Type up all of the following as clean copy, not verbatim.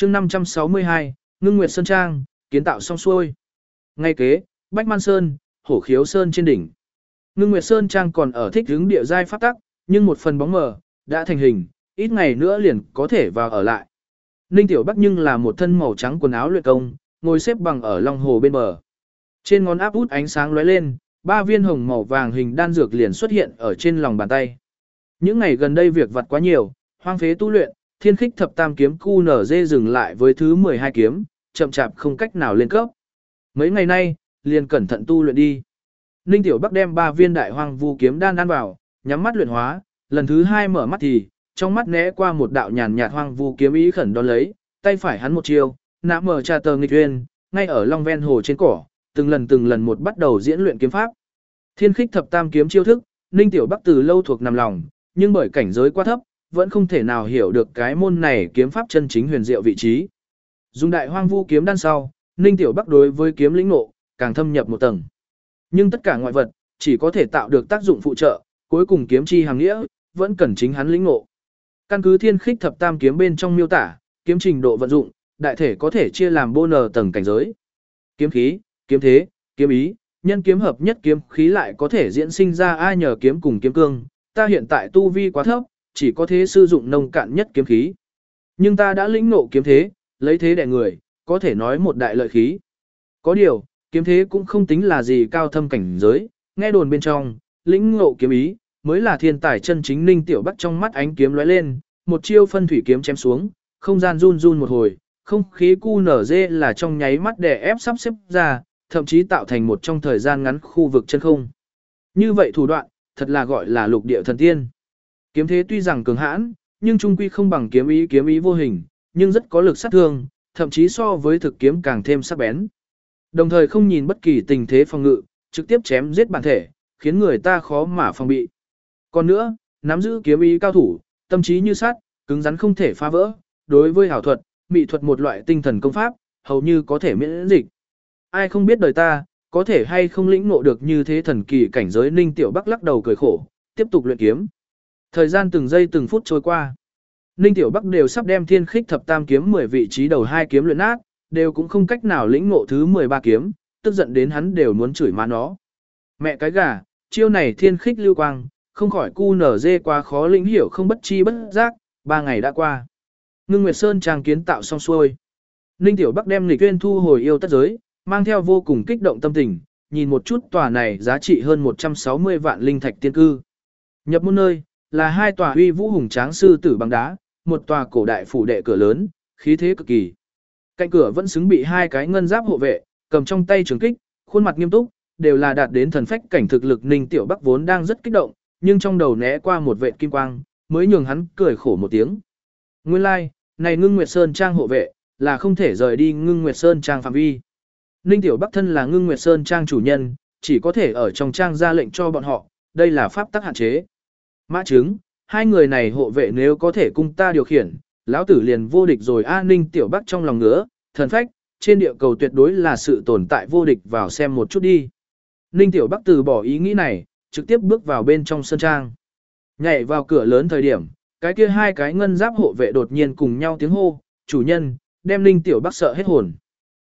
chương 562, Ngưng Nguyệt Sơn Trang, kiến tạo xong xuôi. Ngay kế, Bách Man Sơn, Hổ Khiếu Sơn trên đỉnh. Ngưng Nguyệt Sơn Trang còn ở thích hướng địa giai pháp tắc, nhưng một phần bóng mờ, đã thành hình, ít ngày nữa liền có thể vào ở lại. Ninh Tiểu Bắc nhưng là một thân màu trắng quần áo luyện công, ngồi xếp bằng ở lòng hồ bên bờ. Trên ngón áp út ánh sáng lóe lên, 3 viên hồng màu vàng hình đan dược liền xuất hiện ở trên lòng bàn tay. Những ngày gần đây việc vặt quá nhiều, hoang phế tu luyện, Thiên Khích Thập Tam kiếm QNZ dừng lại với thứ 12 kiếm, chậm chạp không cách nào lên cấp. Mấy ngày nay, liền cẩn thận tu luyện đi. Ninh Tiểu Bắc đem 3 viên đại hoang vu kiếm đan ăn vào, nhắm mắt luyện hóa, lần thứ 2 mở mắt thì, trong mắt né qua một đạo nhàn nhạt hoang vu kiếm ý khẩn đón lấy, tay phải hắn một chiêu, nã mở trà tờ nghịch uyên, ngay ở long ven hồ trên cỏ, từng lần một bắt đầu diễn luyện kiếm pháp. Thiên Khích Thập Tam kiếm chiêu thức, Ninh Tiểu Bắc từ lâu thuộc nằm lòng, nhưng bởi cảnh giới quá thấp, vẫn không thể nào hiểu được cái môn này kiếm pháp chân chính huyền diệu vị trí. Dùng đại hoang vu kiếm đan sau, Ninh Tiểu Bắc đối với kiếm lĩnh ngộ càng thâm nhập một tầng. Nhưng tất cả ngoại vật chỉ có thể tạo được tác dụng phụ trợ, cuối cùng kiếm chi hàng nghĩa vẫn cần chính hắn lĩnh ngộ. Căn cứ Thiên Khích Thập Tam kiếm bên trong miêu tả, kiếm trình độ vận dụng, đại thể có thể chia làm n tầng cảnh giới. Kiếm khí, kiếm thế, kiếm ý, nhân kiếm hợp nhất kiếm khí lại có thể diễn sinh ra ai nhờ kiếm cùng kiếm cương. Ta hiện tại tu vi quá thấp, chỉ có thể sử dụng nông cạn nhất kiếm khí. Nhưng ta đã lĩnh ngộ kiếm thế, lấy thế đè người, có thể nói một đại lợi khí. Có điều, kiếm thế cũng không tính là gì cao thâm cảnh giới, nghe đồn bên trong, lĩnh ngộ kiếm ý, mới là thiên tài chân chính. Ninh Tiểu Bắc trong mắt ánh kiếm lóe lên, một chiêu phân thủy kiếm chém xuống, không gian run run một hồi, không khí QNZ là trong nháy mắt đè ép sắp xếp ra, thậm chí tạo thành một trong thời gian ngắn khu vực chân không. Như vậy thủ đoạn, thật là gọi là lục địa thần tiên. Kiếm thế tuy rằng cường hãn, nhưng trung quy không bằng kiếm ý vô hình, nhưng rất có lực sát thương, thậm chí so với thực kiếm càng thêm sắc bén. Đồng thời không nhìn bất kỳ tình thế phòng ngự, trực tiếp chém giết bản thể, khiến người ta khó mà phòng bị. Còn nữa, nắm giữ kiếm ý cao thủ, tâm trí như sắt, cứng rắn không thể phá vỡ, đối với hảo thuật, mỹ thuật một loại tinh thần công pháp, hầu như có thể miễn dịch. Ai không biết đời ta, có thể hay không lĩnh ngộ được như thế thần kỳ cảnh giới. Ninh Tiểu Bắc lắc đầu cười khổ, tiếp tục luyện kiếm. Thời gian từng giây từng phút trôi qua. Ninh Tiểu Bắc đều sắp đem Thiên Khích Thập Tam kiếm 10 vị trí đầu 2 kiếm luyện nát, đều cũng không cách nào lĩnh ngộ thứ 13 kiếm, tức giận đến hắn đều muốn chửi má nó. Mẹ cái gà, chiêu này Thiên Khích lưu quang, không khỏi QNZ quá khó lĩnh hiểu, không bất chi bất giác, 3 ngày đã qua. Ngưng Nguyệt Sơn Trang kiến tạo xong xuôi. Ninh Tiểu Bắc đem Lịch Uyên thu hồi yêu tất giới, mang theo vô cùng kích động tâm tình, nhìn một chút tòa này giá trị hơn 160 vạn linh thạch tiên cư. Nhập môn nơi, là 2 tòa uy vũ hùng tráng sư tử bằng đá, một tòa cổ đại phủ đệ cửa lớn, khí thế cực kỳ. Cạnh cửa vẫn xứng bị 2 cái ngân giáp hộ vệ, cầm trong tay trường kích, khuôn mặt nghiêm túc, đều là đạt đến thần phách cảnh thực lực. Ninh Tiểu Bắc vốn đang rất kích động, nhưng trong đầu né qua một vệt kim quang, mới nhường hắn cười khổ một tiếng. Nguyên lai, này Ngưng Nguyệt Sơn Trang hộ vệ, là không thể rời đi Ngưng Nguyệt Sơn Trang phạm vi. Ninh Tiểu Bắc thân là Ngưng Nguyệt Sơn Trang chủ nhân, chỉ có thể ở trong trang ra lệnh cho bọn họ, đây là pháp tắc hạn chế. Mã chứng, 2 người này hộ vệ nếu có thể cung ta điều khiển, lão tử liền vô địch rồi. Ninh Tiểu Bắc trong lòng ngứa, thần phách, trên địa cầu tuyệt đối là sự tồn tại vô địch, vào xem một chút đi. Ninh Tiểu Bắc từ bỏ ý nghĩ này, trực tiếp bước vào bên trong sân trang. Nhảy vào cửa lớn thời điểm, cái kia 2 cái ngân giáp hộ vệ đột nhiên cùng nhau tiếng hô, chủ nhân, đem Ninh Tiểu Bắc sợ hết hồn.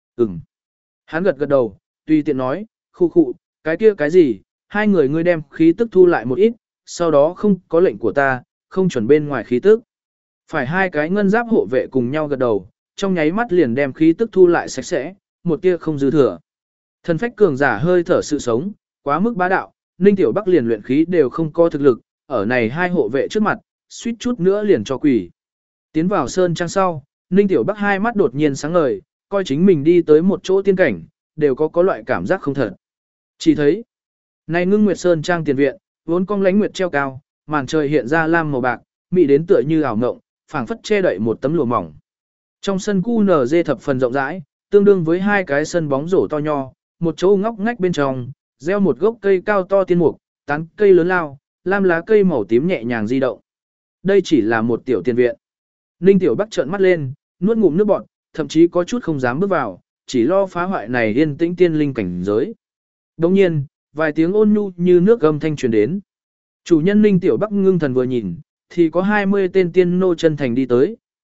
Hắn gật gật đầu, tùy tiện nói, khu, cái gì, 2 người ngươi đem khí tức thu lại một ít, sau đó không có lệnh của ta, không chuẩn bên ngoài khí tức. Phải 2 cái ngân giáp hộ vệ cùng nhau gật đầu, trong nháy mắt liền đem khí tức thu lại sạch sẽ, một tia không dư thừa. Thần phách cường giả hơi thở sự sống, quá mức bá đạo, Ninh Tiểu Bắc liền luyện khí đều không có thực lực, ở này 2 hộ vệ trước mặt, suýt chút nữa liền cho quỷ. Tiến vào sơn trang sau, Ninh Tiểu Bắc 2 mắt đột nhiên sáng ngời, coi chính mình đi tới một chỗ tiên cảnh, đều có loại cảm giác không thật. Chỉ thấy, này Ngưng Nguyệt Sơn Trang tiền viện, vốn cong lánh nguyệt treo cao, màn trời hiện ra lam màu bạc, mỹ đến tựa như ảo ngộng, phảng phất che đậy một tấm lụa mỏng. Trong sân QNZ thập phần rộng rãi, tương đương với 2 cái sân bóng rổ to nho, một chỗ ngóc ngách bên trong, gieo một gốc cây cao to tiên mục, tán cây lớn lao, lam lá cây màu tím nhẹ nhàng di động. Đây chỉ là một tiểu tiền viện. Ninh Tiểu Bắc trợn mắt lên, nuốt ngụm nước bọt, thậm chí có chút không dám bước vào, chỉ lo phá hoại này yên tĩnh tiên linh cảnh giới. Đồng nhiên, vài tiếng ôn nhu như nước gầm thanh truyền đến. Chủ nhân Ninh Tiểu Bắc ngưng thần vừa nhìn, thì có 20 tên tiên nô chân thành đi tới,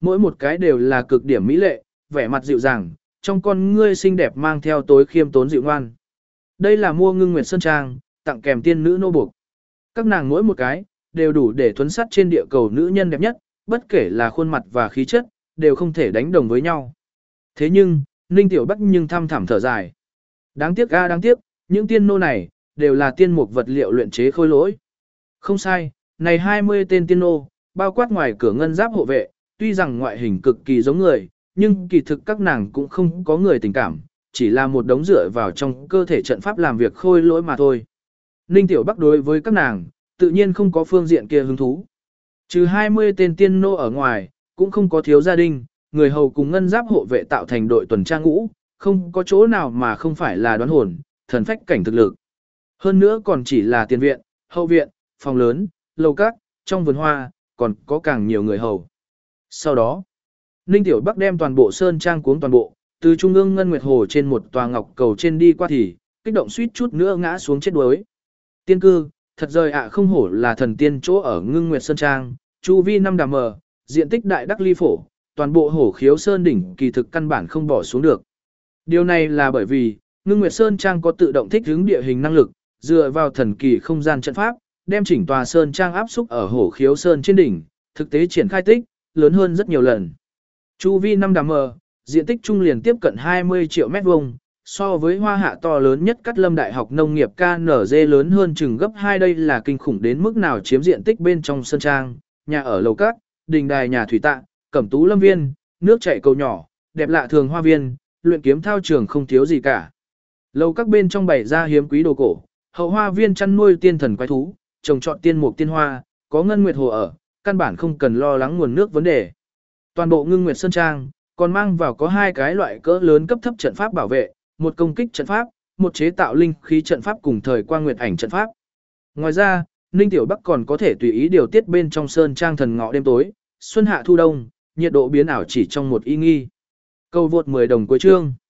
Mỗi một cái đều là cực điểm mỹ lệ, vẻ mặt dịu dàng, trong con ngươi xinh đẹp mang theo tối khiêm tốn dịu ngoan. Đây là mua Ngưng Nguyệt Sơn Trang, tặng kèm tiên nữ nô buộc. Các nàng mỗi một cái, đều đủ để thuấn sắt trên địa cầu nữ nhân đẹp nhất, bất kể là khuôn mặt và khí chất, đều không thể đánh đồng với nhau. Thế nhưng, Ninh Tiểu Bắc nhưng thăm thẳm thở dài. Đáng tiếc đáng tiếc, những tiên nô này, đều là tiên mục vật liệu luyện chế khôi lỗi. Không sai, này 20 tên tiên nô, bao quát ngoài cửa ngân giáp hộ vệ, tuy rằng ngoại hình cực kỳ giống người, nhưng kỳ thực các nàng cũng không có người tình cảm, chỉ là một đống dựa vào trong cơ thể trận pháp làm việc khôi lỗi mà thôi. Ninh Tiểu Bắc đối với các nàng, tự nhiên không có phương diện kia hứng thú. Trừ 20 tên tiên nô ở ngoài, cũng không có thiếu gia đình, người hầu cùng ngân giáp hộ vệ tạo thành đội tuần tra ngũ, không có chỗ nào mà không phải là đoán hồn, thần phách cảnh thực lực. Hơn nữa còn chỉ là tiền viện, hậu viện, phòng lớn, lầu các, trong vườn hoa, còn có càng nhiều người hầu. Sau đó, Ninh Tiểu Bắc đem toàn bộ sơn trang cuống toàn bộ, từ trung ương ngân nguyệt hồ trên một tòa ngọc cầu trên đi qua thì, kích động suýt chút nữa ngã xuống chết đuối. Tiên cư, thật rời ạ không hổ là thần tiên chỗ ở Ngưng Nguyệt Sơn Trang, chu vi 5 đàm mờ, diện tích đại đắc ly phổ, toàn bộ hổ khiếu sơn đỉnh kỳ thực căn bản không bỏ xuống được. Điều này là bởi vì, Ngưng Nguyệt Sơn Trang có tự động thích ứng địa hình năng lực, dựa vào thần kỳ không gian trận pháp, đem chỉnh tòa sơn trang áp xúc ở hổ khiếu sơn trên đỉnh, thực tế triển khai tích, lớn hơn rất nhiều lần. Chu vi 5 đàm mờ, diện tích trung liền tiếp cận 20 triệu mét vuông, so với hoa hạ to lớn nhất Cát Lâm Đại học Nông nghiệp KNG lớn hơn chừng gấp 2, đây là kinh khủng đến mức nào chiếm diện tích bên trong sơn trang, nhà ở lầu các, đình đài nhà thủy tạ, cẩm tú lâm viên, nước chảy cầu nhỏ, đẹp lạ thường hoa viên, luyện kiếm thao trường không thiếu gì cả. Lầu các bên trong bày ra hiếm quý đồ cổ, hậu hoa viên chăn nuôi tiên thần quái thú, trồng trọt tiên mục tiên hoa, có ngân nguyệt hồ ở, căn bản không cần lo lắng nguồn nước vấn đề. Toàn bộ Ngưng Nguyệt Sơn Trang còn mang vào có 2 cái loại cỡ lớn cấp thấp trận pháp bảo vệ, một công kích trận pháp, một chế tạo linh khí trận pháp cùng thời quang nguyệt ảnh trận pháp. Ngoài ra, Ninh Tiểu Bắc còn có thể tùy ý điều tiết bên trong sơn trang thần ngọ đêm tối, xuân hạ thu đông, nhiệt độ biến ảo chỉ trong một y nghi. Câu vượt 10 đồng cuối chương.